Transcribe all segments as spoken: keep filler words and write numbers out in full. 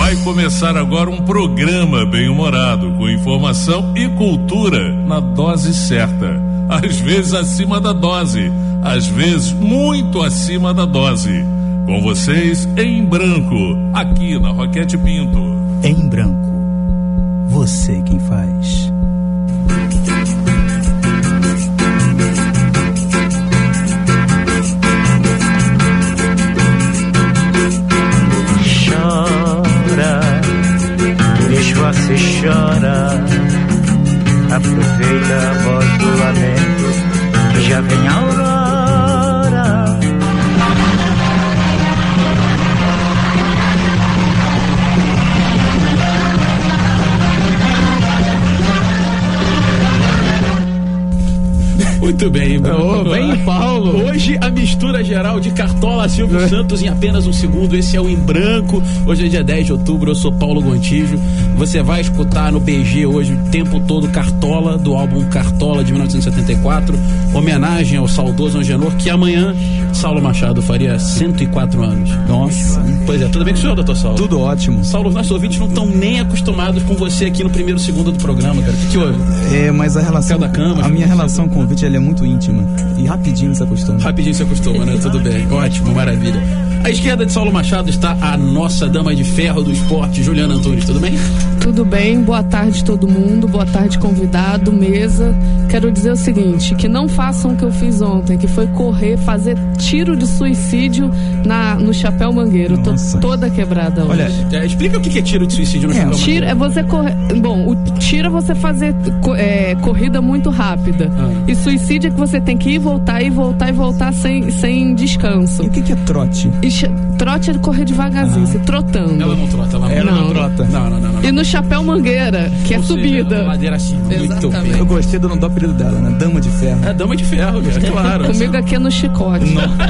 Vai começar agora um programa bem-humorado, com informação e cultura na dose certa. Às vezes acima da dose, às vezes muito acima da dose. Com vocês, Em Branco, aqui na Roquete Pinto. Em Branco, você quem faz. Você chora, aproveita a voz do lamento, que já vem a aurora. Muito bem, oh, bem, Paulo. Hoje a mistura geral de Cartola Silvio é. Santos em apenas um segundo. Esse é o Em Branco. Hoje é dia dez de outubro. Eu sou Paulo Gontijo. Você vai escutar no B G hoje o tempo todo Cartola, do álbum Cartola de mil novecentos e setenta e quatro. Homenagem ao saudoso Angenor, que amanhã Saulo Machado faria cento e quatro anos. Nossa. Pois é, tudo bem com o senhor, doutor Saulo? Tudo ótimo. Saulo, os nossos ouvintes não estão nem acostumados com você aqui no primeiro segundo do programa, cara. O que, que houve? É, mas a relação. Da cama, a minha relação com o convite ela é muito íntima. E rapidinho se acostuma. Rapidinho se acostuma, né? Tudo bem. Ótimo, maravilha. À esquerda de Saulo Machado está a nossa dama de ferro do esporte, Juliana Antunes. Tudo bem? Tudo bem. Boa tarde todo mundo. Boa tarde, convidado, mesa. Quero dizer o seguinte, que não façam o que eu fiz ontem, que foi correr, fazer tiro de suicídio na, no Chapéu Mangueiro. Nossa. Tô toda quebrada hoje. Olha, é, explica o que é tiro de suicídio no é, Chapéu tiro Mangueiro. É você correr... Bom, o tiro é você fazer é, corrida muito rápida. Ah. E suicídio é que você tem que ir, voltar, ir, voltar e voltar sem, sem descanso. E o que, que é trote? E trote é correr devagarzinho, ah. se trotando. Ela não trota, ela, ela não. não trota. Não, não, não, não. E no Chapéu Mangueira, que Ou é seja, subida. Ladeira assim, muito bem. Eu gostei do, do apelido dela, né? Dama de ferro. É, Dama de Ferro, cara, claro. Comigo aqui é no chicote.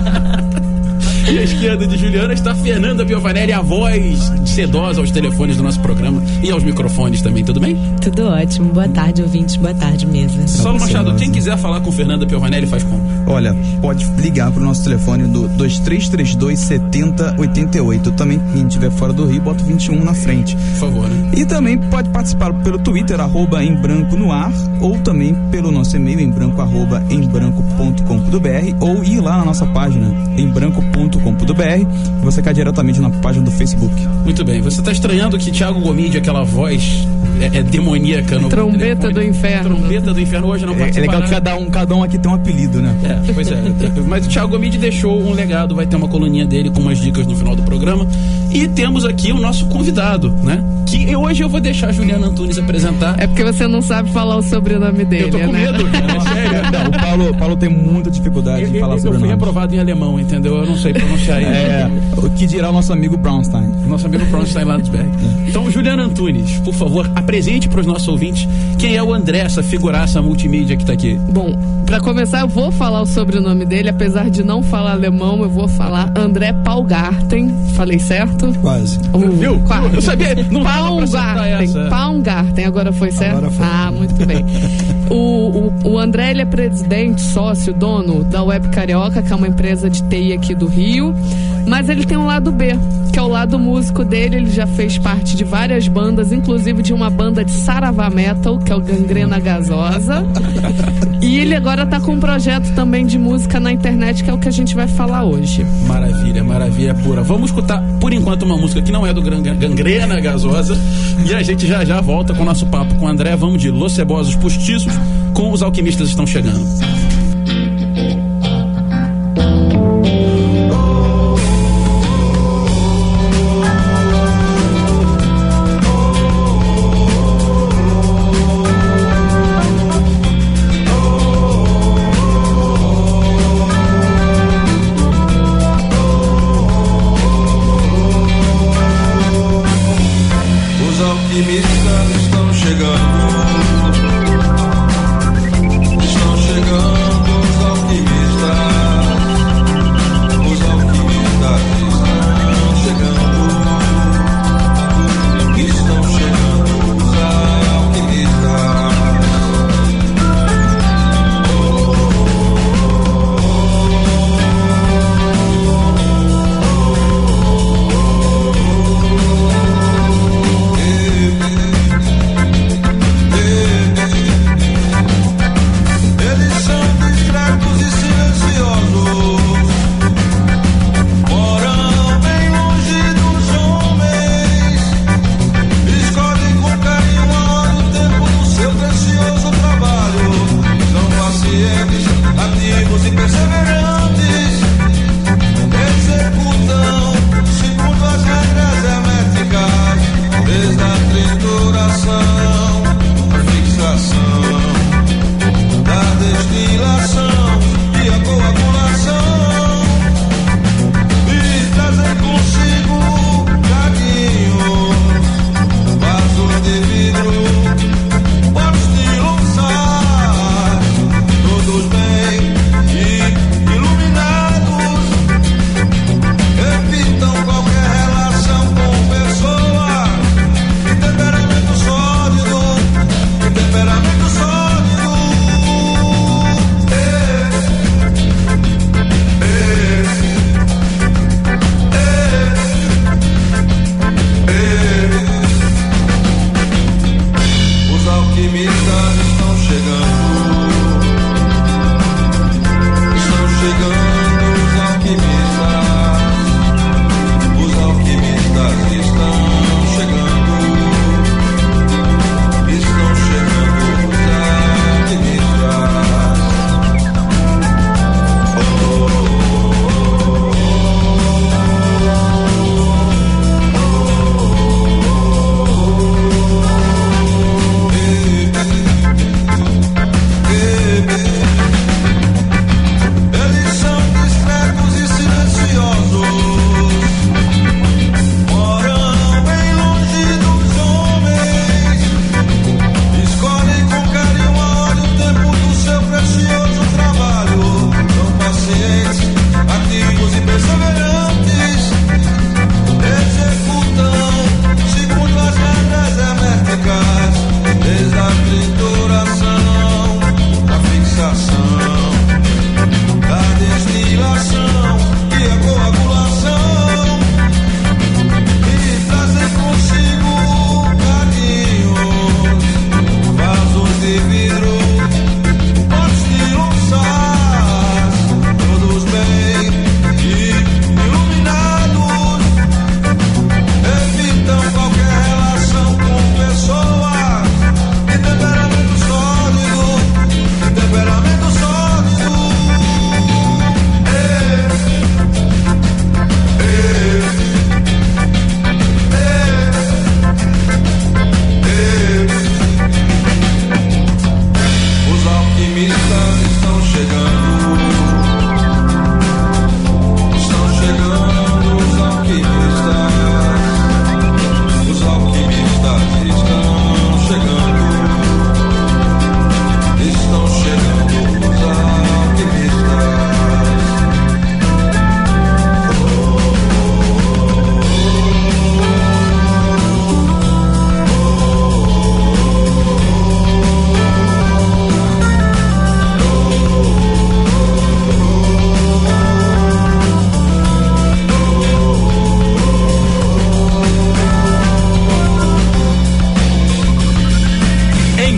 E à esquerda de Juliana está Fernanda Piovanelli, a voz sedosa aos telefones do nosso programa e aos microfones também, tudo bem? Tudo ótimo, boa tarde ouvintes, boa tarde mesa. Saulo Machado, quem quiser falar com Fernanda Piovanelli faz como? Olha, pode ligar pro nosso telefone do dois três três dois, sete zero oito oito. Também, quem estiver fora do Rio, bota vinte e um na frente. Por favor, né? E também pode participar pelo Twitter, arroba em branco no ar, ou também pelo nosso e-mail, em branco, arroba em branco ponto com ponto b r, ou ir lá na nossa página, em branco ponto com ponto b r, e você cai diretamente na página do Facebook. Muito bem, você está estranhando que Thiago Gomide, aquela voz é, é demoníaca no Trombeta do Inferno. Trombeta do Inferno hoje não participa. É, é legal que cada um, cada um aqui tem um apelido, né? É, pois é. Mas o Thiago Gomide deixou um legado, vai ter uma coluninha dele com umas dicas no final do programa. E temos aqui o nosso convidado, né? Que hoje eu vou deixar a Juliana Antunes apresentar. É porque você não sabe falar o sobrenome dele, eu tô com né? medo, cara, é sério. Não, o Paulo, Paulo tem muita dificuldade eu, em falar eu, sobrenome. Eu fui reprovado em alemão, entendeu? Eu não sei pronunciar isso. É, o que dirá o nosso amigo Braunstein. Nosso amigo Braunstein lá dos Berg. Então, Juliana Antunes, por favor, apresente para os nossos ouvintes quem é o André, essa figuraça multimídia que tá aqui. Bom, para começar, eu vou falar o sobrenome dele, apesar de não falar alemão, eu vou falar André Paulgarten. Falei certo? Quase. Uh, Viu? Quase. Eu sabia. Não Paulgarten. Paulgarten, agora foi certo? Agora foi. Ah, muito bem. O, o, o André, ele é presidente, sócio, dono da Web Carioca, que é uma empresa de T I aqui do Rio, mas ele tem um lado B, que é o lado músico dele. Ele já fez parte de várias bandas, inclusive de uma banda de Saravá Metal, que é o Gangrena Gasosa. E ele agora tá com um projeto também de música na internet, que é o que a gente vai falar hoje. Maravilha, maravilha pura. Vamos escutar, por enquanto, uma música que não é do Gangrena Gasosa, e a gente já já volta com o nosso papo com o André. Vamos de Los Cebosos Postiços com Os Alquimistas Estão Chegando.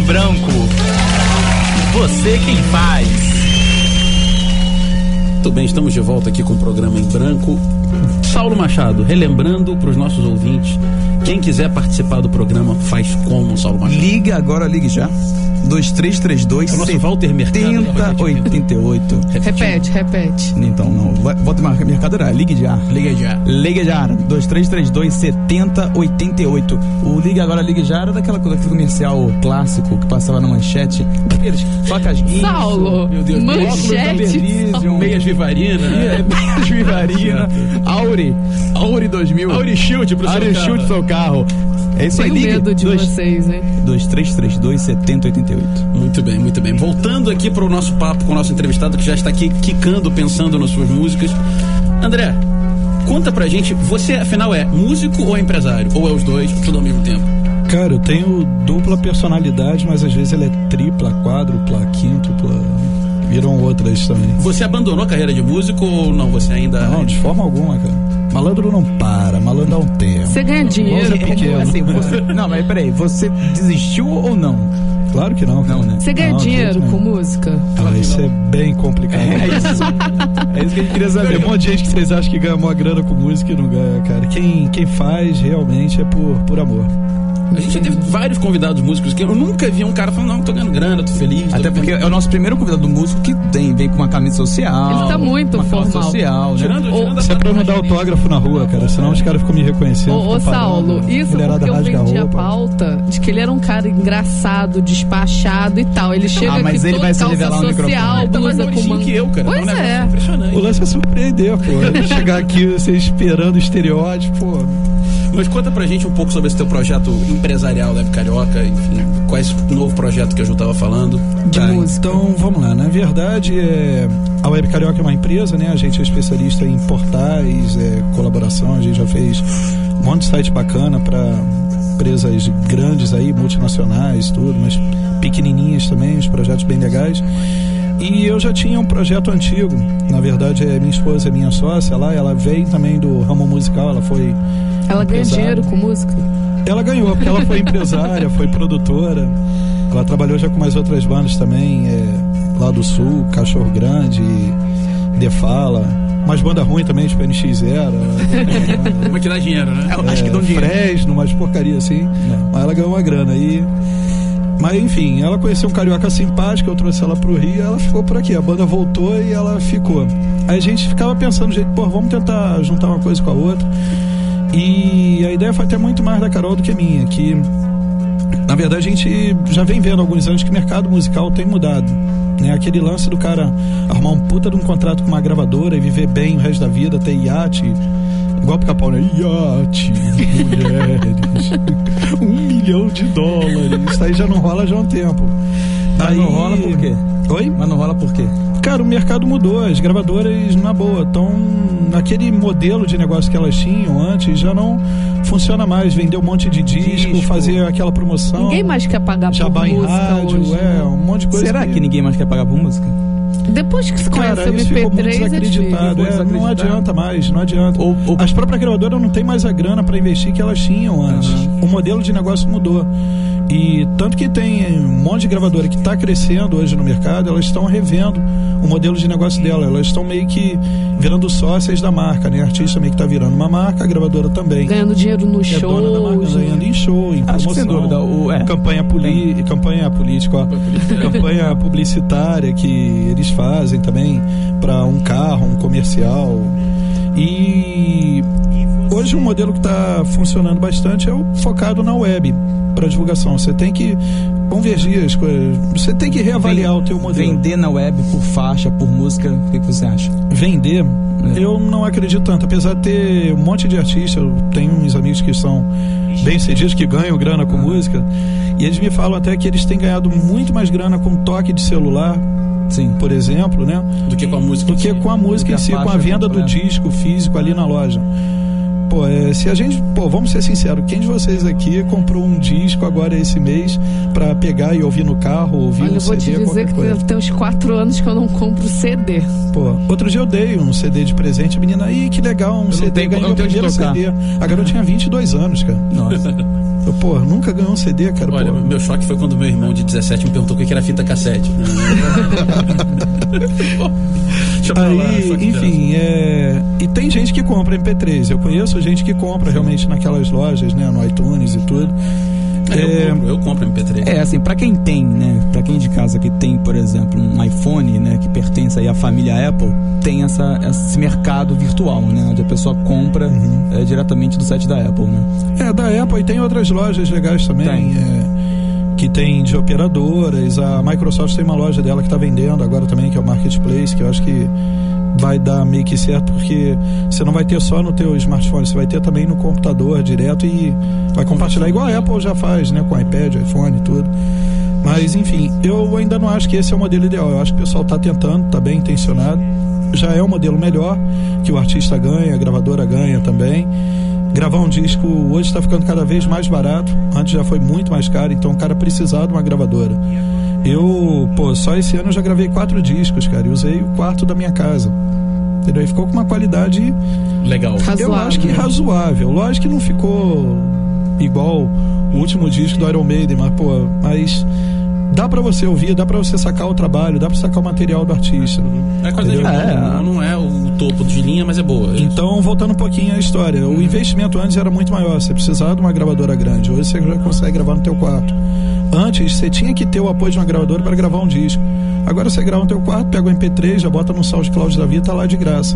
Branco. Você quem faz. Muito bem, estamos de volta aqui com o programa Em Branco. Saulo Machado, relembrando para os nossos ouvintes, quem quiser participar do programa, faz como, Saulo Machado? Liga agora, ligue já. dois três três dois, setenta oitenta e oito. Repete, repete. Então, não. Volta mais mercado era Ligue já. Liga já. Ligue já. dois três três dois, setenta oitenta e oito. O Liga agora, Ligue já era daquela coisa, daquele comercial clássico que passava na manchete. Aqueles facas guincho. Saulo, meu Deus, manchete. Meias Vivarina. É, Meias Vivarina. Auri. Auri dois mil. Auri Shield pro seu Auri carro. Shield pro seu carro. É isso aí, Tenho ligue. medo de dois, vocês, hein? dois três três dois, setenta oitenta e oito. Muito bem, muito bem. Voltando aqui para o nosso papo com o nosso entrevistado, que já está aqui quicando, pensando nas suas músicas. André, conta pra gente, você afinal é músico ou é empresário? Ou é os dois, tudo ao mesmo tempo? Cara, eu tenho dupla personalidade, mas às vezes ela é tripla, quádrupla, quíntupla, viram outras também. Você abandonou a carreira de músico ou não? Você ainda... Não, de forma alguma, cara. Malandro não para, malandro dá um tempo. Você ganha dinheiro. É, assim, você, não, mas peraí, você desistiu ou não? Claro que não. Não, né? Você ganha Não, dinheiro com música? Ah, isso é bem complicado. É isso. É isso que a gente queria saber. Tem um monte de gente que vocês acham que ganha uma grana com música e não ganha, cara. Quem, quem faz realmente é por, por amor. A gente já teve vários convidados músicos que eu nunca vi um cara falando, não, tô ganhando grana, tô feliz. Tô Até porque ficando... é o nosso primeiro convidado músico que tem, vem com uma camisa social. Ele tá muito uma formal. social, né? Tirando, tirando Isso é pra eu não dar autógrafo na rua, cara. Senão os caras ficam me reconhecendo. Ô, ô ficam Saulo, parando, isso mulherada porque eu rasga vendi a roupa. pauta de que ele era um cara engraçado, despachado e tal. Ele chega Ah, mas aqui ele todo vai se calça revelar no social, microfone. Tá mais blusa com Mauricinho manga. que eu, cara. Pois é um negócio é. impressionante. O lance é surpreender, pô. Chegar aqui, você esperando o estereótipo, pô. Mas conta pra gente um pouco sobre esse teu projeto empresarial da Web Carioca, enfim, quais novo projeto que a Ju tava falando. De Tá, música. então vamos lá. Na verdade, é, a Web Carioca é uma empresa, né? A gente é especialista em portais, é, colaboração. A gente já fez um monte de site bacana para empresas grandes aí, multinacionais, tudo, mas pequenininhas também, os projetos bem legais. E eu já tinha um projeto antigo. Na verdade, é minha esposa é minha sócia lá. Ela veio também do ramo musical. Ela foi Ela ganha empresária. dinheiro com música? Ela ganhou, porque ela foi empresária, foi produtora. Ela trabalhou já com mais outras bandas também, é, lá do Sul, Cachorro Grande, The Fala. Umas bandas ruins também, tipo N X zero. Como que dá dinheiro, né? Eu acho que dão dinheiro. Fresno, umas porcaria assim. Mas ela ganhou uma grana aí. Mas enfim, ela conheceu um carioca simpático, eu trouxe ela pro Rio e ela ficou por aqui. A banda voltou e ela ficou. Aí a gente ficava pensando, gente, pô, vamos tentar juntar uma coisa com a outra. E a ideia foi até muito mais da Carol do que minha, que na verdade a gente já vem vendo há alguns anos que o mercado musical tem mudado, né? Aquele lance do cara arrumar um puta de um contrato com uma gravadora e viver bem o resto da vida, ter iate, igual pro Capão, né? Iate, mulheres, um milhão de dólares, isso aí já não rola já há um tempo. Mas Aí... não rola por quê? Oi? Mas não rola por quê? Cara, o mercado mudou, as gravadoras, na boa, estão naquele modelo de negócio que elas tinham antes, já não funciona mais. Vender um monte de disco, Disco. fazer aquela promoção. Ninguém mais quer pagar por jabá em música rádio, hoje. é, né? um monte de coisa. Será que ninguém mais quer pagar por música? Depois que se Cara, conhece o isso M P ficou muito três, é difícil. desacreditado. É, não adianta mais, não adianta. Ou- ou- As próprias gravadoras não têm mais a grana para investir que elas tinham antes. Uhum. O modelo de negócio mudou. E tanto que tem um monte de gravadora que está crescendo hoje no mercado, elas estão revendo o modelo de negócio dela. Elas estão meio que virando sócias da marca, né? A artista meio que está virando uma marca, a gravadora também. Ganhando dinheiro no É show. dona da marca, ganhando em show, em Acho que promoção, sem dúvida, o- é. campanha, poli, campanha política, ó, campanha publicitária que eles fazem também para um carro, um comercial. E hoje um modelo que está funcionando bastante é o focado na web para divulgação. Você tem que convergir as coisas, você tem que reavaliar o teu modelo. Vender na web por faixa, por música, o que, que você acha? Vender, É. eu não acredito tanto, apesar de ter um monte de artistas. Eu tenho uns amigos que são bem cedidos, que ganham grana com música, e eles me falam até que eles têm ganhado muito mais grana com toque de celular, Sim. por exemplo, né, Do que com a música. do que com a música Do em que si, a com a faixa venda do completa. disco físico ali na loja. pô, é, se a gente, pô, vamos ser sinceros, quem de vocês aqui comprou um disco agora esse mês pra pegar e ouvir no carro, ouvir Olha, um eu vou C D, te dizer que coisa? tem uns quatro anos que eu não compro C D. Pô, outro dia eu dei um C D de presente, a menina, ih, que legal, um Eu C D, não tenho- ganhei eu o tenho de primeiro tocar. C D. A garota tinha vinte e dois anos, cara. Nossa. Eu, pô, nunca ganhou um C D, cara. Olha, pô. meu choque foi quando meu irmão de dezessete me perguntou o que era fita cassete. Deixa pra lá, Aí, só que enfim, é... e tem gente que compra M P três. Eu conheço gente que compra realmente naquelas lojas, né, no iTunes e tudo. É, É, eu, compro, eu compro M P três. É, assim, pra quem tem, né, pra quem de casa que tem, por exemplo, um iPhone, né, que pertence aí à família Apple, tem essa, esse mercado virtual, né, onde a pessoa compra Uhum. é, diretamente do site da Apple, né. É, da Apple, e tem outras lojas legais também, Tem. é, que tem de operadoras. A Microsoft tem uma loja dela que está vendendo agora também, que é o Marketplace, que eu acho que vai dar meio que certo, porque você não vai ter só no teu smartphone, você vai ter também no computador direto e vai compartilhar igual a Apple já faz, né, com iPad, iPhone e tudo. Mas, enfim, eu ainda não acho que esse é o modelo ideal. Eu acho que o pessoal está tentando, está bem intencionado. Já é um modelo melhor, que o artista ganha, a gravadora ganha também. Gravar um disco hoje está ficando cada vez mais barato. Antes já foi muito mais caro, então o cara precisava de uma gravadora. Eu, pô, só esse ano eu já gravei quatro discos, cara, e usei o quarto da minha casa. Entendeu? E ficou com uma qualidade, Legal. eu Razoável. acho que razoável. Lógico que não ficou igual o último disco do Iron Maiden, mas, pô, mas dá pra você ouvir, dá pra você sacar o trabalho, dá pra sacar o material do artista. É coisa de Entendeu? boa, É. não, não é o topo de linha, mas é boa. Então, voltando um pouquinho à história, o investimento antes era muito maior, você precisava de uma gravadora grande, hoje você já consegue gravar no teu quarto. Antes, você tinha que ter o apoio de uma gravadora para gravar um disco. Agora você grava no teu quarto, pega o M P três, já bota no SoundCloud da vida, tá lá de graça.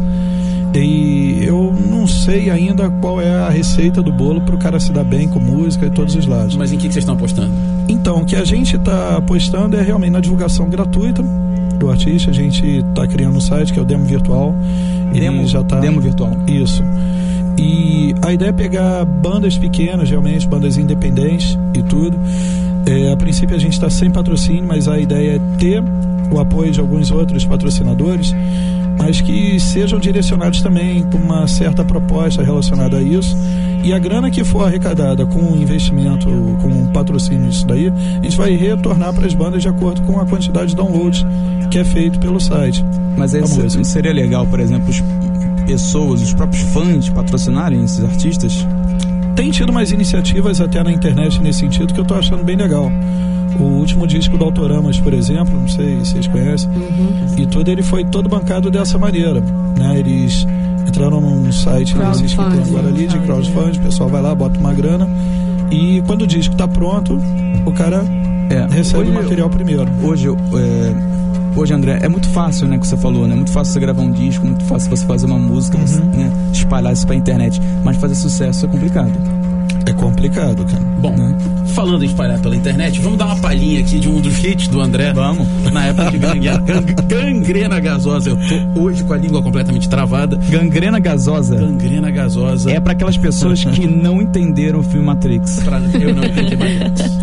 E eu não sei ainda qual é a receita do bolo pro cara se dar bem com música e todos os lados. Mas em que, que vocês estão apostando? Então, o que a gente está apostando é realmente na divulgação gratuita do artista. A gente está criando um site que é o Demo Virtual. Demo, Ele já tá... demo virtual. Isso. E a ideia é pegar bandas pequenas, realmente, bandas independentes e tudo. É, a princípio a gente está sem patrocínio, mas a ideia é ter o apoio de alguns outros patrocinadores, mas que sejam direcionados também com uma certa proposta relacionada a isso. E a grana que for arrecadada com investimento, com patrocínio, isso daí, a gente vai retornar para as bandas de acordo com a quantidade de downloads que é feito pelo site. Mas da esse, música. seria legal, por exemplo, as pessoas, os próprios fãs patrocinarem esses artistas? Tem tido umas iniciativas até na internet nesse sentido que eu tô achando bem legal. O último disco do Autoramas, por exemplo, não sei se vocês conhecem, e tudo, ele foi todo bancado dessa maneira, né? Eles entraram num site que existe que tem agora ali de crowdfunding, o pessoal vai lá, bota uma grana e quando o disco tá pronto, o cara É, recebe hoje- o material primeiro. Hoje, é, hoje, André, é muito fácil, né, que você falou, né? Muito fácil você gravar um disco, muito fácil você fazer uma música, você, né, espalhar isso pra internet. Mas fazer sucesso é complicado. É complicado, cara. Bom, Né? falando em espalhar pela internet, vamos dar uma palhinha aqui de um dos hits do André. Vamos. Na época de gangrena, gangrena gasosa. Eu tô hoje com a língua completamente travada. Gangrena gasosa Gangrena gasosa. é pra aquelas pessoas que não entenderam o filme Matrix. Pra eu não entendi mais.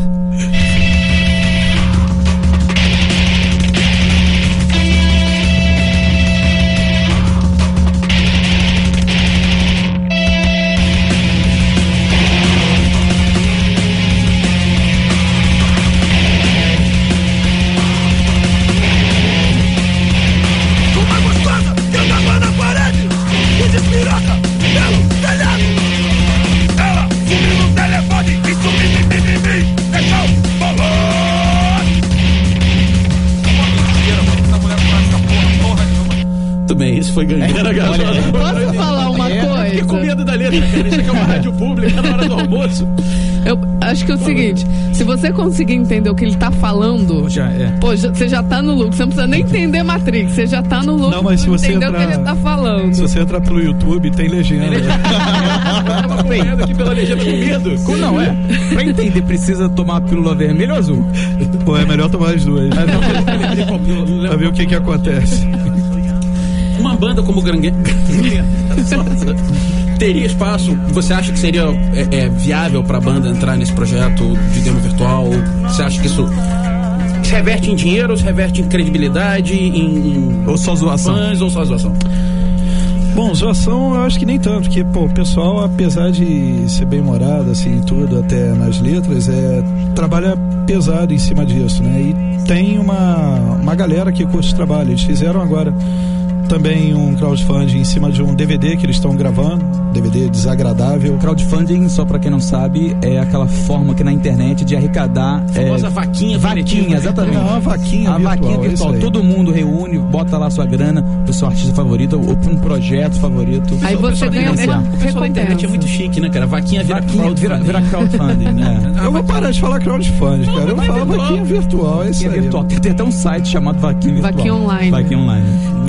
Uma gostosa que andava na parede e despiroca pelo telhado. Ela sumiu no telefone e sumiu em mim, em mim, deixou bolor. Muito bem, isso foi gangrena gasosa. Posso falar uma Fiquei com coisa? medo da letra, cara. Isso aqui é uma rádio pública na hora do almoço. Eu acho que é o seguinte, se você conseguir entender o que ele tá falando, Já é. pô, já- você já tá no lucro. Você não precisa nem entender Matrix, você já tá no lucro. Não, mas se por você entender o que entrar- ele tá falando. Se você entrar pelo YouTube, tem legenda. Eu tava acompanhando aqui pela legenda com medo. Co- Não, é. Pra entender, precisa tomar a pílula vermelha ou azul? Pô, é melhor tomar as duas. Pra ver o que que acontece. Uma banda como Gangrena Gasosa teria espaço? Você acha que seria é, é, viável pra banda entrar nesse projeto de demo virtual? Você acha que isso se reverte em dinheiro, se reverte em credibilidade, em, em Ou só zoação? fãs ou só zoação? Bom, zoação eu acho que nem tanto, porque pô, o pessoal, apesar de ser bem humorado, assim, tudo, até nas letras, é, trabalha pesado em cima disso, né? E tem uma, uma galera que curte o trabalho. Eles fizeram agora também um crowdfunding em cima de um D V D que eles estão gravando, D V D desagradável. Crowdfunding, só pra quem não sabe, é aquela forma que na internet de arrecadar... A famosa é, vaquinha Vaquinha, exatamente. Não, uma vaquinha a virtual. vaquinha virtual. Todo mundo reúne, bota lá sua grana pro seu artista favorito ou pra um projeto favorito. Aí você ganha uma O pessoal da internet é muito chique, né, cara? Vaquinha vira vaquinha, crowdfunding. Vira, vira crowdfunding, né? Eu vou parar de falar crowdfunding, cara. Eu vou falar vaquinha virtual, é isso Vaquinha aí. virtual. Tem, tem até um site chamado Vaquinha Virtual. Vaquinha Online. Vaquinha Online.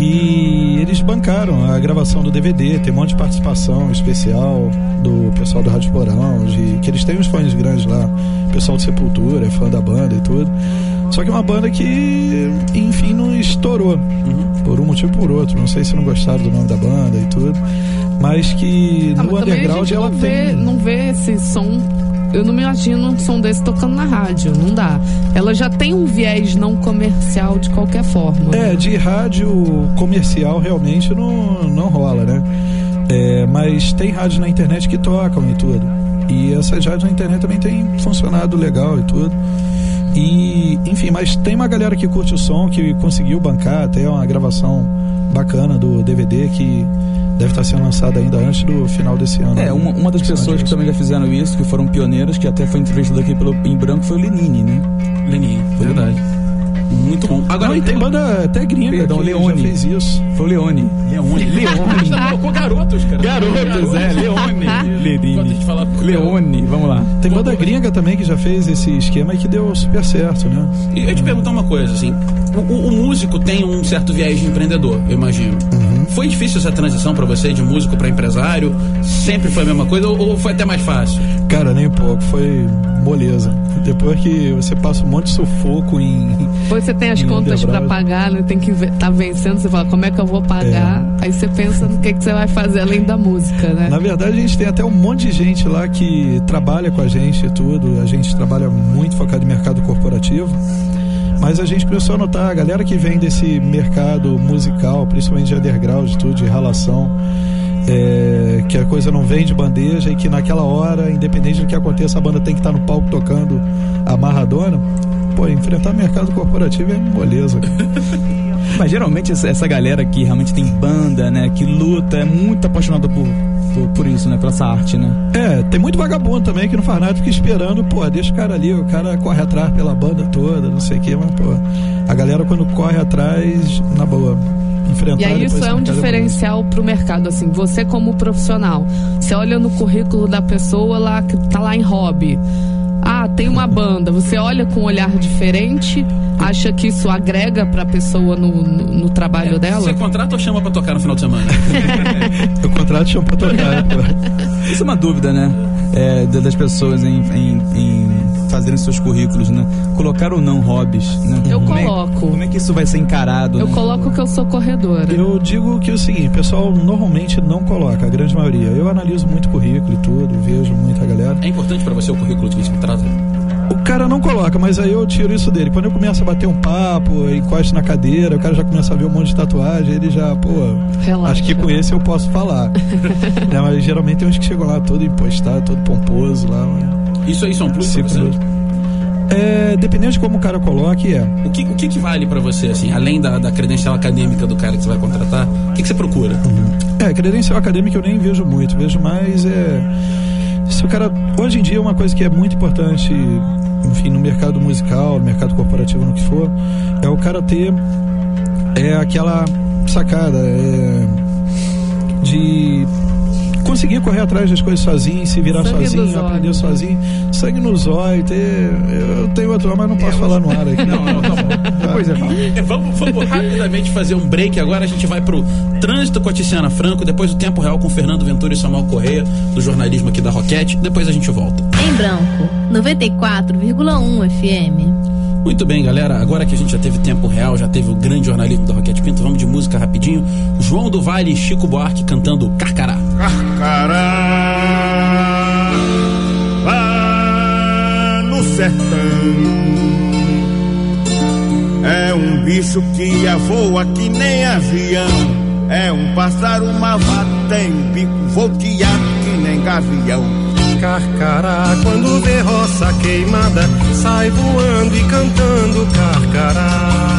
E eles bancaram a gravação do D V D, tem um monte de participação especial do pessoal do Rádio Porão, de, que eles têm uns fãs grandes lá, pessoal de Sepultura, é fã da banda e tudo. Só que é uma banda que, enfim, não estourou, uhum. por um motivo ou por outro. Não sei se não gostaram do nome da banda e tudo, mas que ah, no mas underground ela não vê, tem... não vê esse som. Eu não me imagino um som desse tocando na rádio, não dá. Ela já tem um viés não comercial de qualquer forma. É, de rádio comercial realmente não, não rola, né? É, mas tem rádios na internet que tocam e tudo. E essas rádios na internet também tem funcionado legal e tudo. E, enfim, mas tem uma galera que curte o som, que conseguiu bancar até uma gravação bacana do D V D que deve estar sendo lançada ainda antes do final desse ano. É, uma, uma das pessoas que também já fizeram isso, que foram pioneiras, que até foi entrevistada aqui pelo Em Branco, foi o Lenine, né? Lenine, foi verdade. Muito bom. Agora, não, e tem banda até gringa, perdão, que Leone já fez isso. Foi o Leone. Leone. Leone. Já colocou garotos, cara. Garotos, garotos. é. Leone. Lenine. Leone, vamos lá. Tem banda gringa também que já fez esse esquema e que deu super certo, né? E eu ia te perguntar uma coisa, assim. O, o, o músico tem um certo viés de empreendedor, eu imagino. Uhum. Foi difícil essa transição pra você, de músico pra empresário? Sempre foi a mesma coisa ou, ou foi até mais fácil? Cara, nem um pouco. Foi moleza. Depois que você passa um monte de sufoco em... Depois você tem as contas pra pagar, né? Tem que estar tá vencendo, você fala, como é que eu vou pagar? É. Aí você pensa no que, que você vai fazer além da música, né? Na verdade, a gente tem até um monte de gente lá que trabalha com a gente e tudo. A gente trabalha muito focado em mercado corporativo. Mas a gente começou a notar a galera que vem desse mercado musical, principalmente de underground, tudo, de relação, é, que a coisa não vem de bandeja e que naquela hora, independente do que aconteça, a banda tem que estar no palco tocando a Maradona. Pô, enfrentar mercado corporativo é moleza. Mas geralmente essa, essa galera que realmente tem banda, né, que luta, é muito apaixonada por, por, por isso, né, por essa arte, né? É, tem muito vagabundo também que não faz nada, fica esperando, pô, deixa o cara ali, o cara corre atrás pela banda toda, não sei o que, mas pô, a galera quando corre atrás, na boa, enfrentar. E aí isso é um diferencial é pro mercado, assim, você como profissional, você olha no currículo da pessoa lá, que tá lá em hobby, ah, tem uma banda, você olha com um olhar diferente, acha que isso agrega pra pessoa no, no, no trabalho é, dela? Você contrata ou chama pra tocar no final de semana? Eu contrato e chamo pra tocar. Isso é uma dúvida, né? É, das pessoas em, em, em fazerem seus currículos, né? Colocar ou não hobbies, né? Eu como coloco. É, como é que isso vai ser encarado? Eu né? coloco que eu sou corredora. Eu digo que é o seguinte, o pessoal normalmente não coloca, a grande maioria. Eu analiso muito currículo e tudo, vejo muita galera. É importante pra você o currículo de quem se trata? O cara não coloca, mas aí eu tiro isso dele. Quando eu começo a bater um papo, encosto na cadeira, o cara já começa a ver um monte de tatuagem, ele já, pô, relaxa. Acho que com esse eu posso falar. Né, mas geralmente tem uns que chegam lá todo impostado, todo pomposo lá. Isso aí são plus pra você? É, dependendo de como o cara coloque, é. O que, o que, que vale pra você, assim, além da, da credencial acadêmica do cara que você vai contratar, o que, que você procura? Uhum. É, credencial acadêmica eu nem vejo muito, vejo mais é... Se o cara, hoje em dia, uma coisa que é muito importante, enfim, no mercado musical, no mercado corporativo, no que for, é o cara ter é aquela sacada é, de conseguir correr atrás das coisas sozinho, se virar sangue sozinho, aprender sozinho, sangue no zóio, ter, eu tenho outro, mas não posso é, falar no ar aqui. Não, não, tá bom. Depois é, é, vamos, vamos rapidamente fazer um break agora, a gente vai pro Trânsito com a Tiziana Franco, depois o Tempo Real com Fernando Ventura e Samuel Correia, do jornalismo aqui da Roquete, depois a gente volta. Em Branco, noventa e quatro vírgula um F M. Muito bem, galera, agora que a gente já teve Tempo Real, já teve o grande jornalismo da Roquete Pinto, vamos de música rapidinho. João do Vale e Chico Buarque cantando Carcará. Carcará, lá no sertão, é um bicho que voa que nem avião, É um pássaro malvado, tem um bico volteado que nem gavião. Carcará, quando vê roça queimada, sai voando e cantando carcará.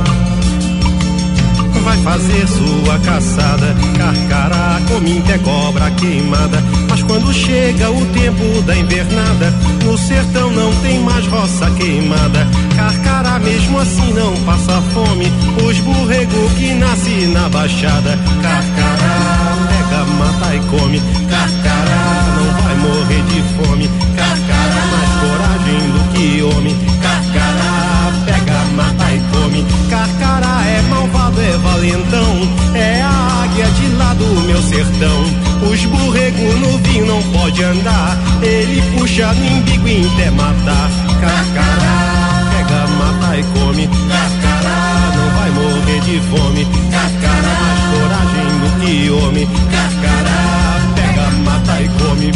Vai fazer sua caçada, carcará, cominta é cobra queimada. Mas quando chega o tempo da invernada, no sertão não tem mais roça queimada. Carcará mesmo assim não passa fome, os borrego que nasce na baixada. Carcará, pega, mata e come, carcará, não vai morrer de fome. Carcará, mais coragem do que homem, carcará, pega, mata e come. Carcará é malvado, é valentão, é a águia de lá do meu sertão. Os borrego no vinho não pode andar, ele puxa no imbigo e até matar. Carcará, pega, mata e come, carcará, não vai morrer de fome. Carcará, mais coragem do que homem, carcará, pega, mata e come.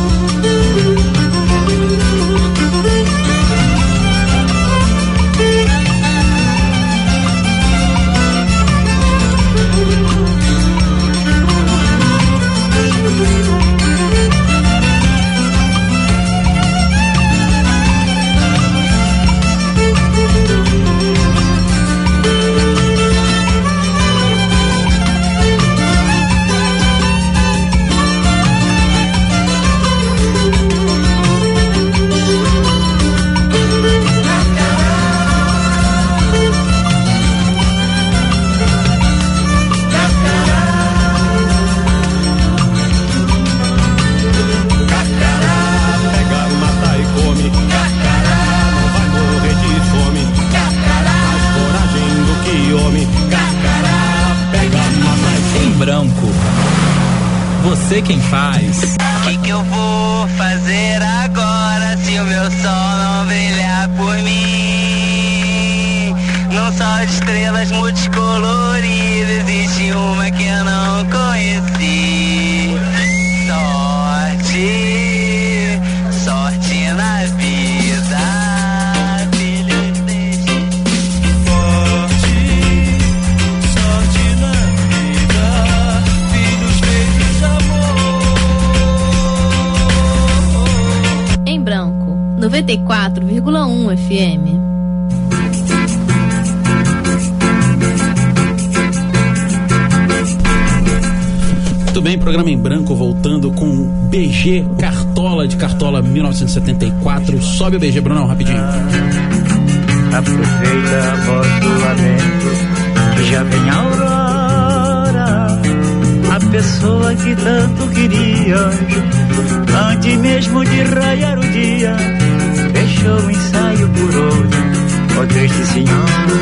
Você quem faz. O que, que eu vou fazer agora se o meu sol não brilhar por mim? Num sol de estrelas multicoloridas existe uma que eu não conheci. Sorte, sorte na vida, filho de destino. Sorte, sorte na vida, filhos feitos de amor. Em Branco, noventa e quatro vírgula um F M. Muito bem, programa Em Branco voltando com B G Cartola, de Cartola mil novecentos e setenta e quatro. Sobe o B G, Brunão, rapidinho. Aproveita a voz do lamento, que já vem a aurora. A pessoa que tanto queria, antes mesmo de raiar o dia, deixou o ensaio por outro. Ó triste senhora,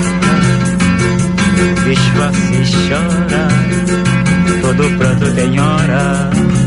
bicho assim chora, todo pranto tem hora.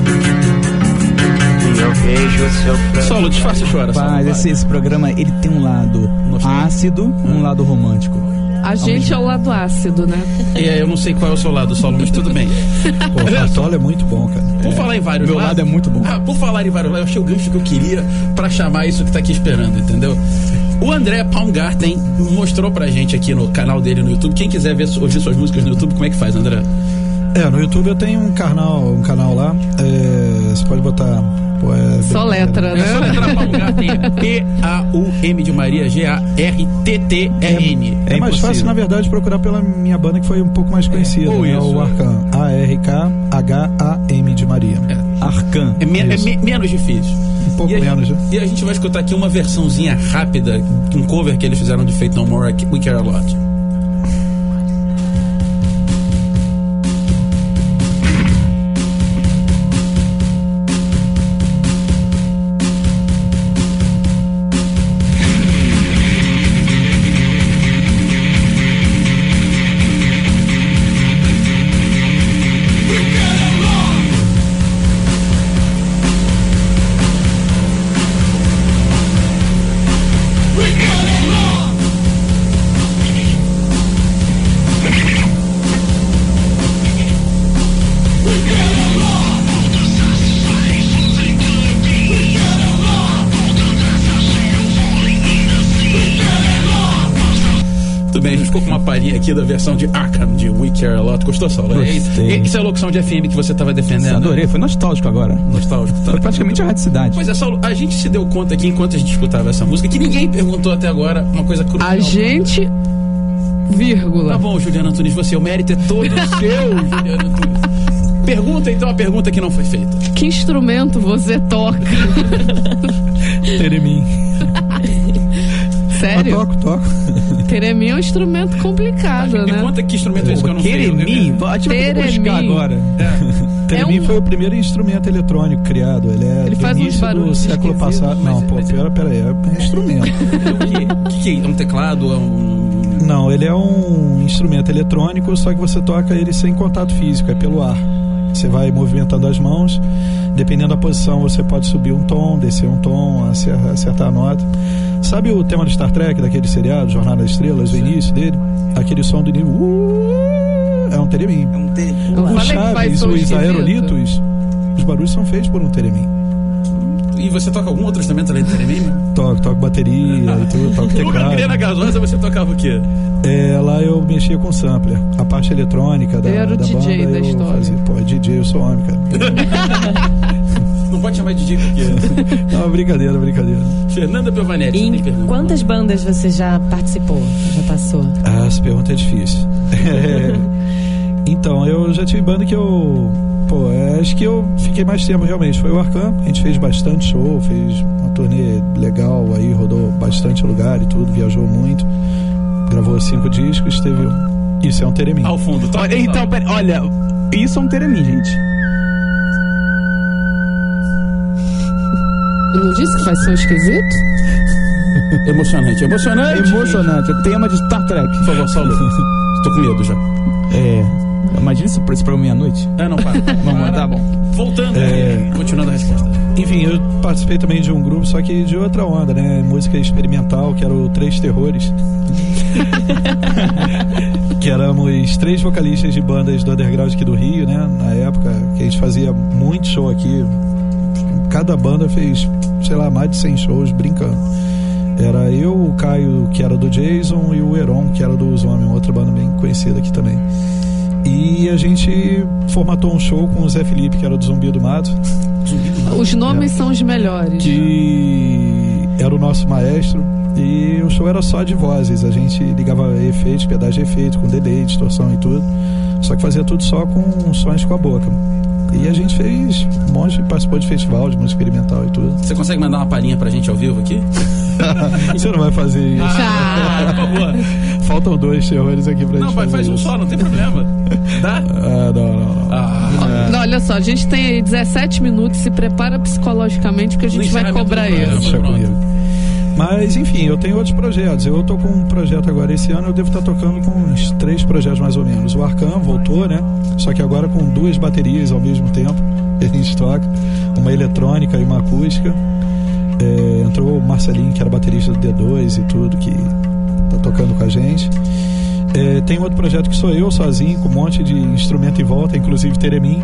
E eu vejo o seu pranto. Solo, disfarça chora. Mas esse, esse programa, ele tem um lado ácido, um lado romântico. A gente é o lado ácido, né? É, eu não sei qual é o seu lado, Solo, mas tudo bem. Pô, o Cartola é muito bom, cara. Por é. falar em vários Meu lados, lado é muito bom. Ah, por falar em vários lados, eu achei o gancho que eu queria pra chamar isso que tá aqui esperando, entendeu? O André Baumgarten mostrou pra gente aqui no canal dele no YouTube. Quem quiser ver, ouvir suas músicas no YouTube, como é que faz, André? É, no YouTube eu tenho um canal, um canal lá. É, você pode botar. Pô, é só letra, né? É só letra Baumgarten, é P A U M de Maria, G A R T T E N. É, é mais fácil, na verdade, procurar pela minha banda que foi um pouco mais conhecida. É, né? O Arcan. A R K H A M de Maria. É. Arcan. É, me, é me, menos difícil. Um pouco e a, menos, né? E a gente vai escutar aqui uma versãozinha rápida, um cover que eles fizeram de Faith No More, We Care A Lot. Muito bem, a gente ficou com uma palhinha aqui da versão de Arkham, de We Care A Lot. Gostou, Saulo? Gostei. Isso é a locução de F M que você estava defendendo? Adorei, foi nostálgico agora. Nostálgico. Tá? Foi praticamente a Rádio Cidade. Pois é, Saulo, a gente se deu conta aqui, enquanto a gente escutava essa música, que ninguém perguntou até agora uma coisa crucial. A gente... vírgula. Tá bom, Juliana Antunes, você, o mérito é todo seu, Juliana Antunes. Pergunta, então, a pergunta que não foi feita. Que instrumento você toca? Teremim. Sério? Eu toco, toco. Teremim é um instrumento complicado, Me né? conta que instrumento é esse que eu não sei. Teremim? Pode buscar agora. É. Teremim É um- foi o primeiro instrumento eletrônico criado. Ele é Ele do faz uns início do barulhos século esquisitos. passado. Não, pô, pera, pera aí, é um instrumento. O que, que é? É um teclado? É um... Não, ele é um instrumento eletrônico, só que você toca ele sem contato físico, é pelo ar. Você vai movimentando as mãos, dependendo da posição, você pode subir um tom, descer um tom, acer- acertar a nota. Sabe o tema do Star Trek, daquele seriado, Jornada das Estrelas, o início dele? Aquele som do início. Uh, é um teremim. É um teremim. Eu Os falei que faz chaves, som os esquisito. aerolitos, os barulhos são feitos por um teremim. E você toca algum outro instrumento além do teremim? Toco, toco bateria e tudo, toco No Gangrena teclado. Gasosa você tocava o quê? É, lá eu mexia com sampler. A parte eletrônica da, Ele era o da D J banda da eu história. fazia. Pô, D J, eu sou homem, cara. Não pode chamar de D J porque... Não, brincadeira, brincadeira. Fernanda Piovanetti, E tem pergunta? quantas bandas você já participou? Já passou? Ah, essa pergunta é difícil. É, então, eu já tive banda que eu... Pô, é, acho que eu fiquei mais tempo realmente. Foi o Arkham, a gente fez bastante show, fez uma turnê legal aí, rodou bastante lugar e tudo, viajou muito, gravou cinco discos, teve um... Isso é um teremim. Ao fundo, toca. Olha, então, pera, olha, isso é um teremim, gente. Eu não disse que faz som esquisito? Emocionante, emocionante. Emocionante, o tema de Star Trek. Por favor, Saulo. Tô com medo já. É. Imagina esse, esse programa meia-noite. É, não, para. Vamos lá, tá bom. Voltando, É. continuando a resposta. Enfim, eu participei também de um grupo, só que de outra onda, né? Música experimental, que era o Três Terrores. Que éramos três vocalistas de bandas do underground aqui do Rio, né? Na época, que a gente fazia muito show aqui. Cada banda fez, sei lá, mais de cem shows brincando. Era eu, o Caio, que era do Jason, e o Heron, que era do Os Homens, outra banda bem conhecida aqui também. E a gente formatou um show com o Zé Felipe, que era do Zumbi do Mato. Os nomes É. são os melhores. Que era o nosso maestro. E o show era só de vozes. A gente ligava efeitos, pedaço de efeito, com delay, distorção e tudo. Só que fazia tudo só com sons com a boca. E a gente fez um monte, participou de festival de música experimental e tudo. Você consegue mandar uma palhinha pra gente ao vivo aqui? Você não vai fazer isso. Ah, por favor. Faltam dois terrores aqui pra Não, gente pai, fazer faz um isso. só, não tem problema. Dá? Ah, não, não, não. Ah, Não, olha só, a gente tem aí dezessete minutos, se prepara psicologicamente que a gente No vai encerramento cobrar do programa. isso. Deixa pronto. comigo. Mas enfim, eu tenho outros projetos. Eu tô com um projeto agora esse ano, eu devo estar tocando com uns três projetos mais ou menos. O Arkham voltou, né? Só que agora com duas baterias ao mesmo tempo que a gente toca, uma eletrônica e uma acústica. É, entrou o Marcelinho, que era baterista do D dois e tudo, que tá tocando com a gente. É, tem outro projeto que sou eu sozinho, com um monte de instrumento em volta, inclusive teremim.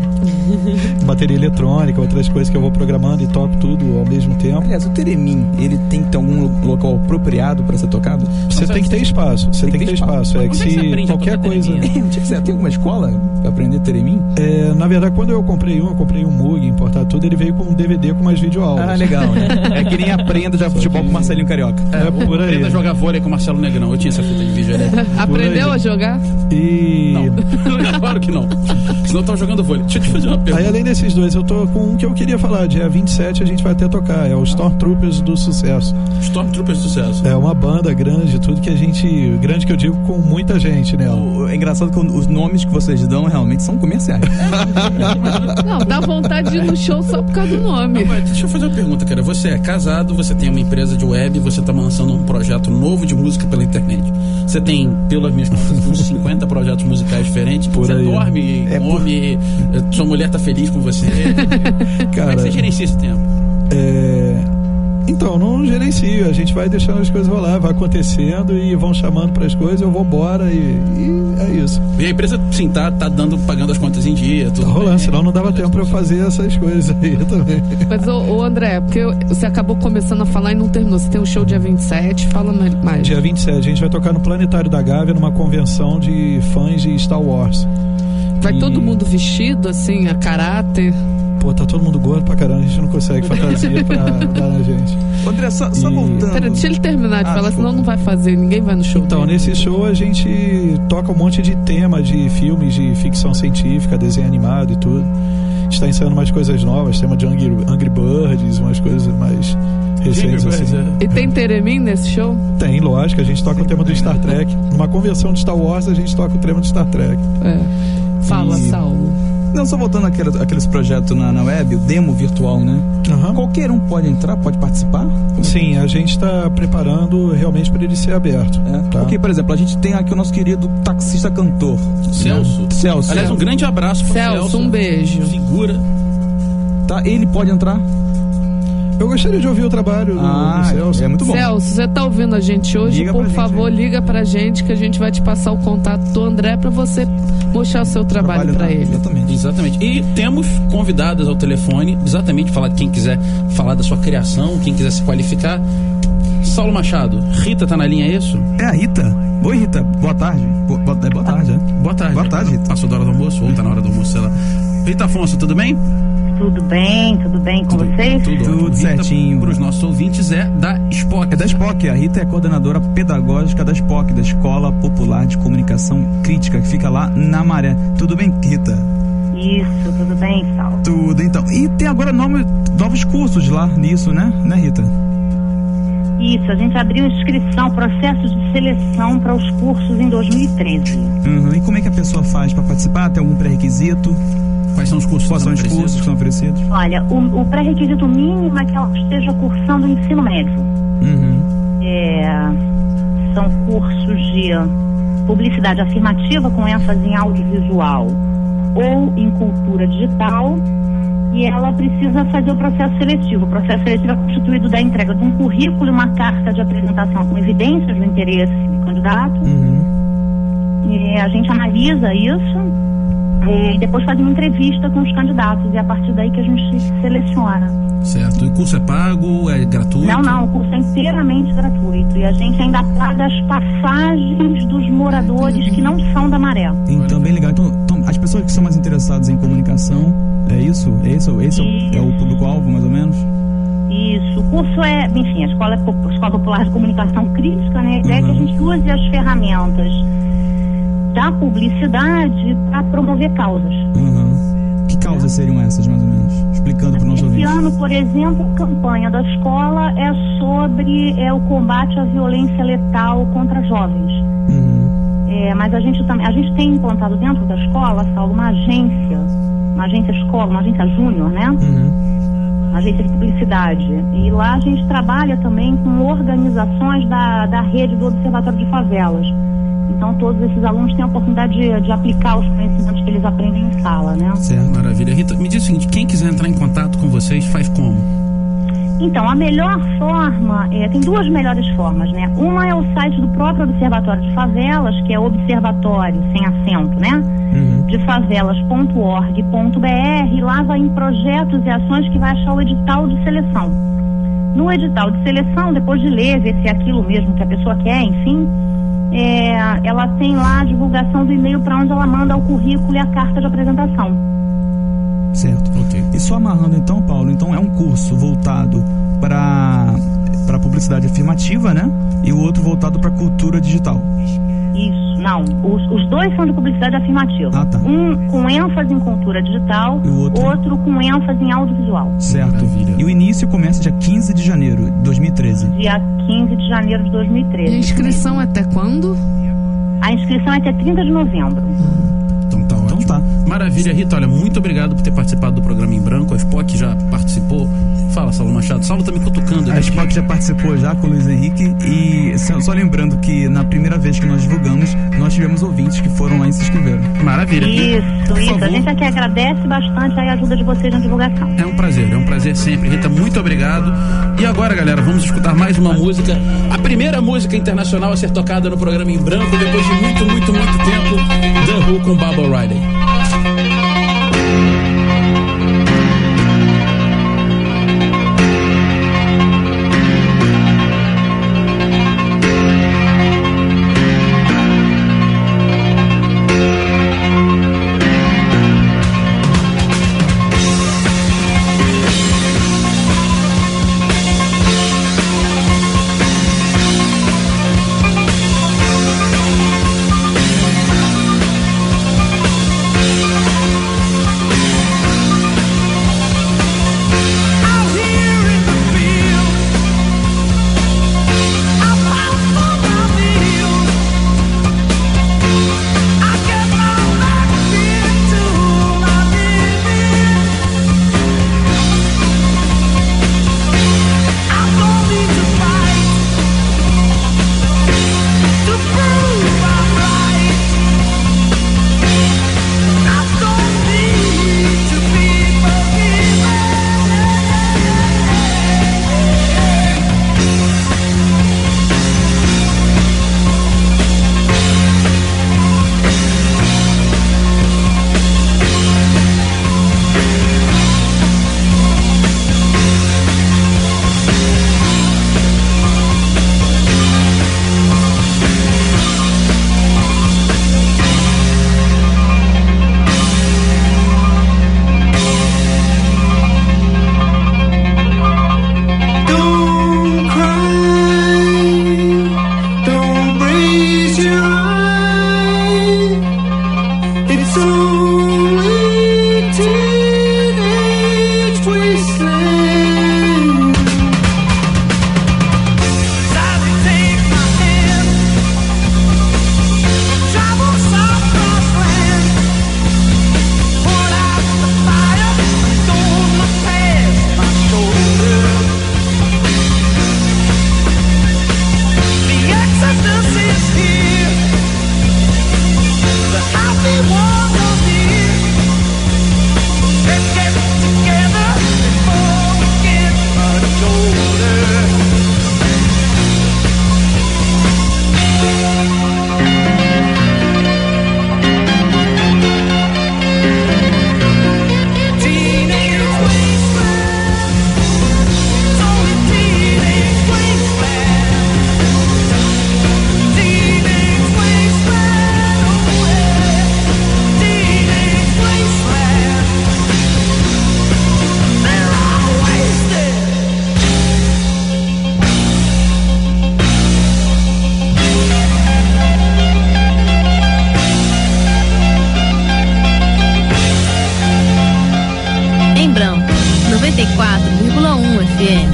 Bateria eletrônica, outras coisas que eu vou programando e toco tudo ao mesmo tempo. Aliás, o teremim, ele tem que ter algum lo- local apropriado pra ser tocado? Você tem que ter espaço, você tem que ter espaço. É que Onde é que você se aprende a qualquer tocar coisa. teremim? Tinha que ser, tem alguma escola pra aprender teremim? É, na verdade, quando eu comprei um, eu comprei um Moog importado tudo, ele veio com um D V D com mais videoaulas. Ah, legal, né? É que nem aprenda já futebol com o Marcelinho Carioca. É, por aí. Aprenda a jogar vôlei com o Marcelo Negrão. Eu tinha essa fita de vídeo ali. Aprendeu a jogar? E. Não, claro que não. Senão eu tava jogando vôlei. Deixa eu te fazer uma pergunta. Aí, além desses dois, eu tô com um que eu queria falar. Dia vinte e sete a gente vai até tocar. É o Stormtroopers do Sucesso. Stormtroopers do Sucesso. É uma banda grande, tudo que a gente. Grande que eu digo com muita gente nela. O- É engraçado que os nomes que vocês dão realmente são comerciais. Não, dá vontade de ir no show só por causa do nome. Não, mas deixa eu fazer uma pergunta, cara. Você é casado, você tem uma empresa de web, você tá lançando um projeto novo de música pela internet. Você tem, pelas minhas contas, uns cinquenta projetos musicais diferentes. Por você aí. dorme, É, come, sua mulher tá feliz com você. Como é que Cara, você gerencia esse tempo? é, Então, não gerencio, a gente vai deixando as coisas rolar, vai acontecendo e vão chamando para as coisas, eu vou embora e, e é isso. E a empresa, sim, tá, tá dando, pagando as contas em dia, tudo. Tá rolando, bem, senão não dava tempo para eu fazer essas coisas aí também. Mas, ô, ô André, porque você acabou começando a falar e não terminou. Você tem um show dia vinte e sete, fala mais. Dia vinte e sete, a gente vai tocar no Planetário da Gávea, numa convenção de fãs de Star Wars. Vai e... todo mundo vestido, assim, a caráter? Pô, tá todo mundo gordo pra caramba, a gente não consegue fantasia pra dar na gente. André, só, só e... voltando. Pera, deixa ele terminar de ah, falar, desculpa. senão não vai fazer, ninguém vai no show. Então, dele. nesse show a gente toca um monte de tema de filmes de ficção científica, desenho animado e tudo. A gente tá ensaiando umas coisas novas, tema de Angry, Angry Birds, umas coisas mais recentes assim. E tem Teremim nesse show? Tem, lógico, a gente toca o tema do Star Trek. Numa convenção de Star Wars a gente toca o tema do Star Trek. É. Fala, e... Saulo. Não, só voltando àquele, àqueles projetos na, na web, o demo virtual, né? Uhum. Qualquer um pode entrar, pode participar? Sim, a gente está preparando realmente para ele ser aberto. É. Tá? Porque, por exemplo, a gente tem aqui o nosso querido taxista cantor. Celso. Né? Celso. Aliás, um grande abraço pro Celso. Celso. Um beijo. Figura. Tá, ele pode entrar? Eu gostaria de ouvir o trabalho do, ah, do Celso. É muito bom. Celso, você tá ouvindo a gente hoje? Liga Por favor, gente, liga pra gente que a gente vai te passar o contato do André pra você mostrar o seu trabalho, trabalho pra ele. Exatamente. Exatamente. E temos convidadas ao telefone, exatamente, falar de quem quiser falar da sua criação, quem quiser se qualificar. Saulo Machado, Rita tá na linha, é isso? É a Rita. Oi, Rita. Boa tarde. Boa, boa, é boa tarde, é? Boa tarde. Boa tarde, Rita. Passou da hora do almoço ou tá na hora do almoço, sei lá. Rita Afonso, tudo bem? Tudo bem, tudo bem com tudo, vocês? Tudo, tudo certinho. Para os nossos ouvintes é da S P O C. É da S P O C, a Rita é coordenadora pedagógica da S P O C, da Escola Popular de Comunicação Crítica, que fica lá na Maré. Tudo bem, Rita? Isso, tudo bem, Saulo? Tudo, então. E tem agora novos, novos cursos lá nisso, né? Né, Rita? Isso, a gente abriu inscrição, processo de seleção para os cursos em dois mil e treze. Uhum. E como é que a pessoa faz para participar? Tem algum pré-requisito? Quais são os cursos, Quais são os cursos que são oferecidos? Olha, o, o pré-requisito mínimo é que ela esteja cursando o ensino médio. Uhum. É, são cursos de publicidade afirmativa com ênfase em audiovisual ou em cultura digital, e ela precisa fazer o processo seletivo. O processo seletivo é constituído da entrega de um currículo e uma carta de apresentação com evidências do interesse do candidato. Uhum. E a gente analisa isso e depois faz uma entrevista com os candidatos, e é a partir daí que a gente se seleciona. Certo. E o curso é pago? É gratuito? Não, não, o curso é inteiramente gratuito, e a gente ainda paga as passagens dos moradores que não são da Maré. Então, bem legal. Então, então, as pessoas que são mais interessadas em comunicação, é isso? É isso? Esse isso. é o, é o público-alvo, mais ou menos? Isso. O curso é, enfim, a Escola, a Escola Popular de Comunicação Crítica, né? A ideia Uhum. é que a gente use as ferramentas da publicidade para promover causas. Uhum. Que causas seriam essas, mais ou menos? Explicando para o nosso ouvinte. Esse ano, por exemplo, a campanha da escola é sobre é, o combate à violência letal contra jovens. Uhum. É, mas a gente também, a gente tem implantado dentro da escola, Saulo, uma agência, uma agência escola, uma agência júnior, né? Uhum. Uma agência de publicidade. E lá a gente trabalha também com organizações da, da rede do Observatório de Favelas. Então todos esses alunos têm a oportunidade de, de aplicar os conhecimentos que eles aprendem em sala, né? Certo. Maravilha. Rita, me diz o seguinte, quem quiser entrar em contato com vocês, faz como? Então, a melhor forma, é, tem duas melhores formas, né? Uma é o site do próprio Observatório de Favelas, que é observatório, sem acento, né? Uhum. de favelas ponto org ponto b r, e lá vai em projetos e ações que vai achar o edital de seleção. No edital de seleção, depois de ler, ver se é aquilo mesmo que a pessoa quer, enfim, é, ela tem lá a divulgação do e-mail para onde ela manda o currículo e a carta de apresentação. Certo. Ok. E só amarrando então, Paulo, então é um curso voltado para para publicidade afirmativa, né? E o outro voltado para cultura digital. Isso, não. Os, os dois são de publicidade afirmativa. Ah, tá. Um com ênfase em cultura digital, E o outro? outro com ênfase em audiovisual. Certo. Maravilha. E o início começa dia quinze de janeiro de dois mil e treze. Dia quinze de janeiro de dois mil e E treze. a inscrição é até quando? A inscrição é até trinta de novembro. Então tá ótimo. Então tá. Maravilha, Rita. Olha, muito obrigado por ter participado do programa Em Branco. A S P O C já participou, Fala, Saulo Machado. Saulo tá me cutucando. A Spock já participou já com o Luiz Henrique e só, só lembrando que na primeira vez que nós divulgamos, nós tivemos ouvintes que foram lá e se inscreveram. Maravilha. Isso, Por isso. favor. A gente aqui agradece bastante a ajuda de vocês na divulgação. É um prazer, é um prazer sempre. Rita, muito obrigado. E agora, galera, vamos escutar mais uma música. A primeira música internacional a ser tocada no programa Em Branco, depois de muito, muito, muito tempo. The Who com Baba O'Reilly. noventa e quatro vírgula um F M.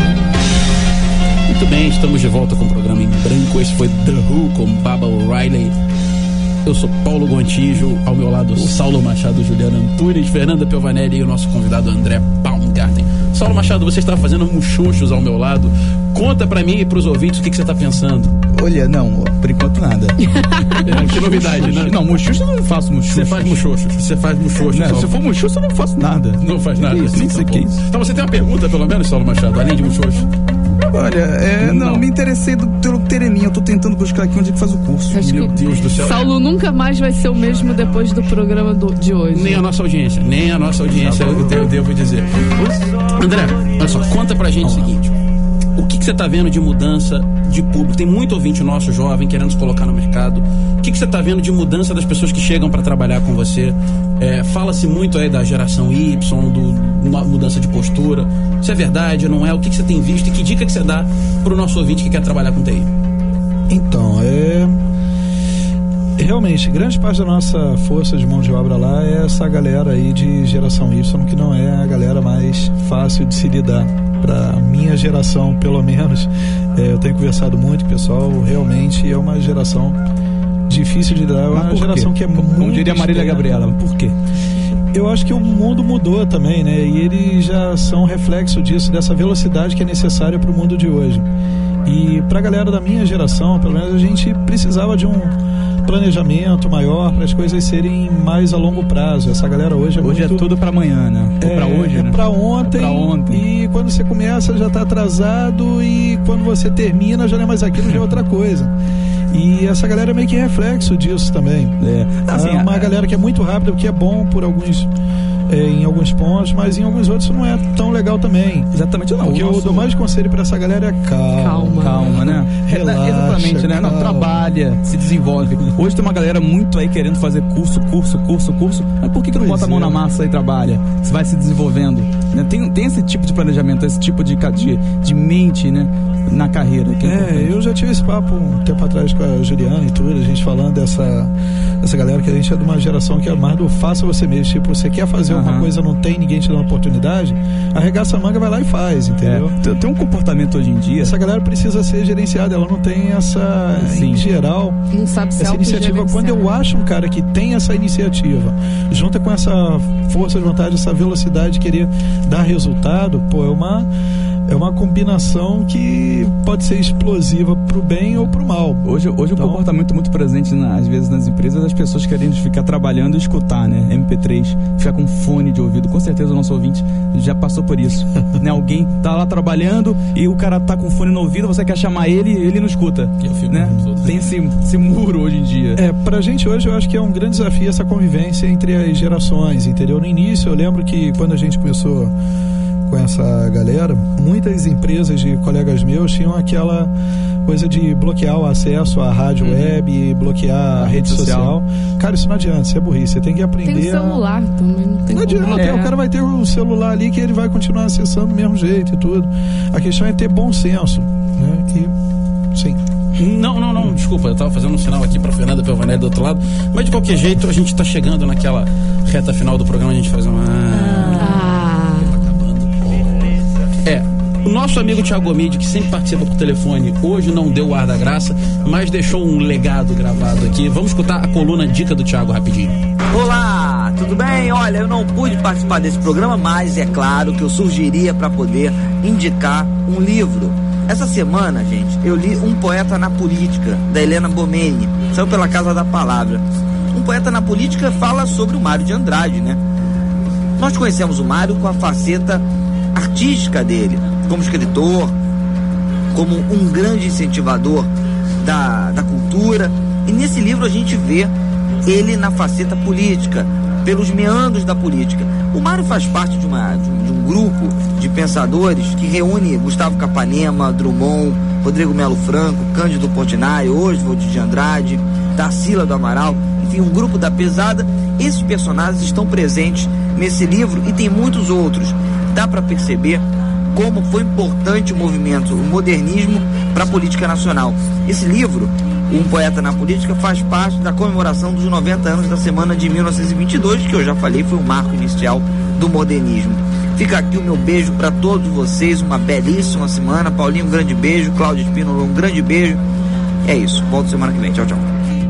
Muito bem, estamos de volta com o programa Em Branco. Esse foi The Who com Baba O'Reilly. Eu sou Paulo Gontijo, ao meu lado Saulo Machado, Juliana Antunes, Fernanda Piovanelli e o nosso convidado André Baumgarten. Saulo Machado, você está fazendo muxoxos ao meu lado. Conta pra mim e pros ouvintes o que, que você tá pensando. Olha, não, por enquanto nada. É, que novidade, né? Não, muxoxo eu não faço muxoxo. Você faz muxoxo, você faz muxoxo. Não, se for muxoxo eu não faço nada. Não faz nada. Isso, nem sei o que é isso. Então você tem uma pergunta, pelo menos, Saulo Machado, além de muxoxo? Olha, é, não, não, me interessei do, pelo Tereminha. Eu tô tentando buscar aqui onde é que faz o curso. Acho Meu Deus do céu. Saulo nunca mais vai ser o mesmo depois do programa do, de hoje. Nem a nossa audiência, nem a nossa audiência, eu, eu devo dizer. André, olha só, conta pra gente o seguinte. O que, que você tá vendo de mudança de público? Tem muito ouvinte nosso jovem querendo se colocar no mercado. O que, que você tá vendo de mudança das pessoas que chegam para trabalhar com você? É, fala-se muito aí da geração Y, do mudança de postura. Isso é verdade, não é? O que, que você tem visto e que dica que você dá pro nosso ouvinte que quer trabalhar com T I? Então, é... realmente, grande parte da nossa força de mão de obra lá é essa galera aí de geração Y, que não é a galera mais fácil de se lidar. Para minha geração, pelo menos, é, eu tenho conversado muito com o pessoal, realmente é uma geração difícil de lidar, é uma geração que é como, muito... Como diria Marília Gabriela, por quê? eu acho que o mundo mudou também, né? E eles já são reflexo disso, dessa velocidade que é necessária para o mundo de hoje. E para a galera da minha geração, pelo menos, a gente precisava de um planejamento maior para as coisas serem mais a longo prazo. Essa galera hoje é hoje muito... é tudo para amanhã, né? É, para hoje, é né? para ontem, é pra ontem. E quando você começa já está atrasado, e quando você termina já não é mais aquilo, já é outra coisa. E essa galera é meio que reflexo disso também. É, assim, é uma a... galera que é muito rápida, o que é bom por alguns, é, em alguns pontos, mas em alguns outros não é tão legal também. Exatamente, não. O que nosso... eu dou mais de conselho pra essa galera é calma. Calma, calma, né? Relaxa, exatamente, né? Não, trabalha, se desenvolve. Hoje tem uma galera muito aí querendo fazer curso, curso, curso, curso. Mas por que que não Pois bota a mão é. na massa e trabalha? Você vai se desenvolvendo. Né? Tem, tem esse tipo de planejamento, esse tipo de, de, de mente, né? Na carreira. Que é, É, eu já tive esse papo um tempo atrás com a Juliana e tudo, a gente falando dessa, dessa galera que a gente é de uma geração que é mais do faça você mesmo. Tipo, você quer fazer alguma Aham. coisa, não tem ninguém te dando oportunidade, arregaça a manga, vai lá e faz, entendeu? É, tem- tem um comportamento hoje em dia. Essa galera precisa ser gerenciada, ela não tem essa, Sim. em geral, Não sabe se essa iniciativa. autogerenciar. Quando eu acho um cara que tem essa iniciativa, junta com essa força de vontade, essa velocidade de querer dar resultado, pô, é uma, é uma combinação que pode ser explosiva pro bem ou pro mal. Hoje, hoje Então- o comportamento muito presente, na- às vezes, nas empresas, as pessoas querendo ficar trabalhando e escutar, né? M P três, ficar com fone de ouvido. Com certeza o nosso ouvinte já passou por isso. Né? Alguém tá lá trabalhando e o cara tá com fone no ouvido, você quer chamar ele e ele não escuta. Né? Tem esse, esse muro hoje em dia. É, pra gente hoje eu acho que é um grande desafio essa convivência entre as gerações, entendeu? No início eu lembro que quando a gente começou com essa galera, muitas empresas de colegas meus tinham aquela coisa de bloquear o acesso à rádio web, bloquear a rede social. Cara, isso não adianta, isso é burrice, você tem que aprender. Tem o celular também, não tem Não adianta, como. o cara vai ter um celular ali que ele vai continuar acessando do mesmo jeito e tudo. A questão é ter bom senso, né? E, sim. Não, não, não, desculpa, eu tava fazendo um sinal aqui pra Fernanda Pelvanelli do outro lado, mas de qualquer jeito a gente tá chegando naquela reta final do programa, a gente faz uma... Ah, É, o nosso amigo Thiago Gomide, que sempre participa por telefone, hoje não deu o ar da graça, mas deixou um legado gravado aqui. Vamos escutar a coluna Dica do Thiago rapidinho. Olá, tudo bem? Olha, eu não pude participar desse programa, mas é claro que eu surgiria para poder indicar um livro. Essa semana, gente, eu li Um Poeta na Política, da Helena Bomeni, saiu pela Casa da Palavra. Um Poeta na Política fala sobre o Mário de Andrade, né? Nós conhecemos o Mário com a faceta artística dele, como escritor, como um grande incentivador da, da cultura. E nesse livro a gente vê ele na faceta política, pelos meandros da política. O Mário faz parte de, uma, de, um, de um grupo de pensadores que reúne Gustavo Capanema, Drummond, Rodrigo Melo Franco, Cândido Portinari, Oswald de Andrade, Tarsila do Amaral, enfim, um grupo da pesada. Esses personagens estão presentes nesse livro e tem muitos outros. Dá para perceber como foi importante o movimento, o modernismo para a política nacional. Esse livro, Um Poeta na Política, faz parte da comemoração dos noventa anos da Semana de mil novecentos e vinte e dois, que eu já falei, foi o marco inicial do modernismo. Fica aqui o meu beijo para todos vocês, uma belíssima semana. Paulinho, um grande beijo. Cláudio Espínola, um grande beijo. É isso, volto semana que vem. Tchau, tchau.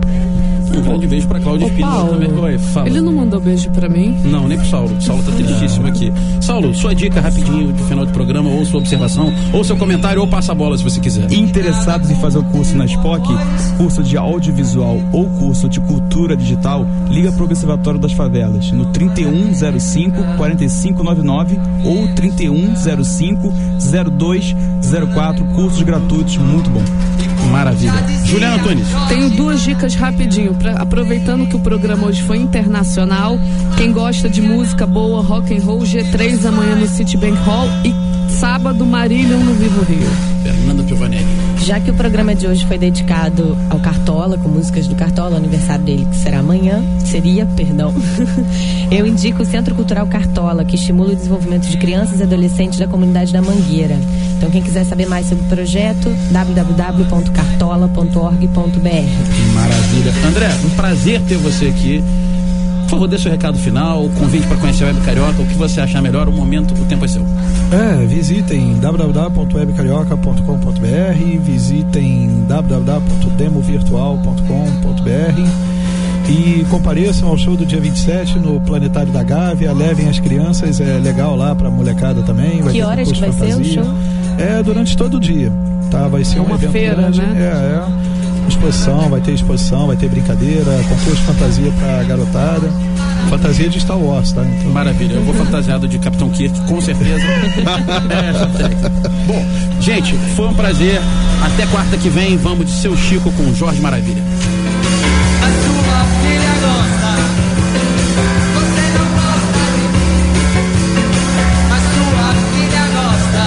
Um grande beijo pra Cláudia Ô, Espínola Paulo, também. Oi, fala. ele não mandou beijo pra mim? Não, nem pro Saulo. Saulo tá tristíssimo aqui. Saulo, sua dica rapidinho pro final do programa, ou sua observação, ou seu comentário, ou passa a bola se você quiser. Interessados em fazer o curso na S P O C, curso de audiovisual ou curso de cultura digital, liga para o Observatório das Favelas no trinta e um zero cinco, quarenta e cinco noventa e nove ou trinta e um zero cinco, zero dois zero quatro, cursos gratuitos, muito bom. Maravilha. Juliana Antunes. Tenho duas dicas rapidinho, pra, aproveitando que o programa hoje foi internacional. Quem gosta de música boa, rock and roll, G três amanhã no Citibank Hall e sábado Marílion no Vivo Rio. Fernanda Piovanelli. Já que o programa de hoje foi dedicado ao Cartola, com músicas do Cartola, aniversário dele que será amanhã, seria, perdão, eu indico o Centro Cultural Cartola, que estimula o desenvolvimento de crianças e adolescentes da comunidade da Mangueira. Então quem quiser saber mais sobre o projeto, w w w ponto cartola ponto org ponto b r. Maravilha. André, um prazer ter você aqui. Por favor, dê seu recado final, convite para conhecer a Web Carioca, o que você achar melhor, o momento, o tempo é seu. É, visitem w w w ponto web carioca ponto com ponto b r, visitem w w w ponto demo virtual ponto com ponto b r E compareçam ao show do dia vinte e sete no Planetário da Gávea, levem as crianças, é legal lá pra molecada também. Vai que ter horas que vai fantasia. ser o show? É durante todo o dia, tá? Vai ser é um uma evento feira, grande. né? É, é. Exposição, vai ter exposição, vai ter brincadeira, concurso de fantasia pra garotada. Fantasia de Star Wars, tá? Então... Maravilha, eu vou fantasiado de Capitão Kirk, com certeza. é, Bom, gente, foi um prazer. Até quarta que vem, vamos de Seu Chico com Jorge Maravilha. A sua filha gosta, você não gosta de mim. A sua filha gosta,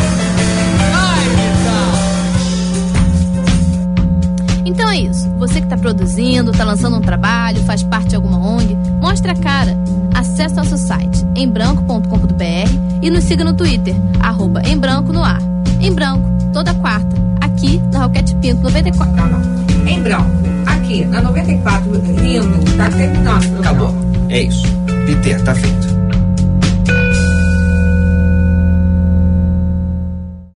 vai, Rita. Então é isso. Você que está produzindo, está lançando um trabalho, faz parte de alguma O N G, mostra a cara. Acesse nosso site em branco ponto com ponto b r e nos siga no Twitter, arroba em branco no ar. Em branco, toda quarta, aqui na Roquete Pinto noventa e quatro. Não, não. Em branco, aqui na noventa e quatro, lindo, tá terminando. Acabou. É isso. Peter, tá feito.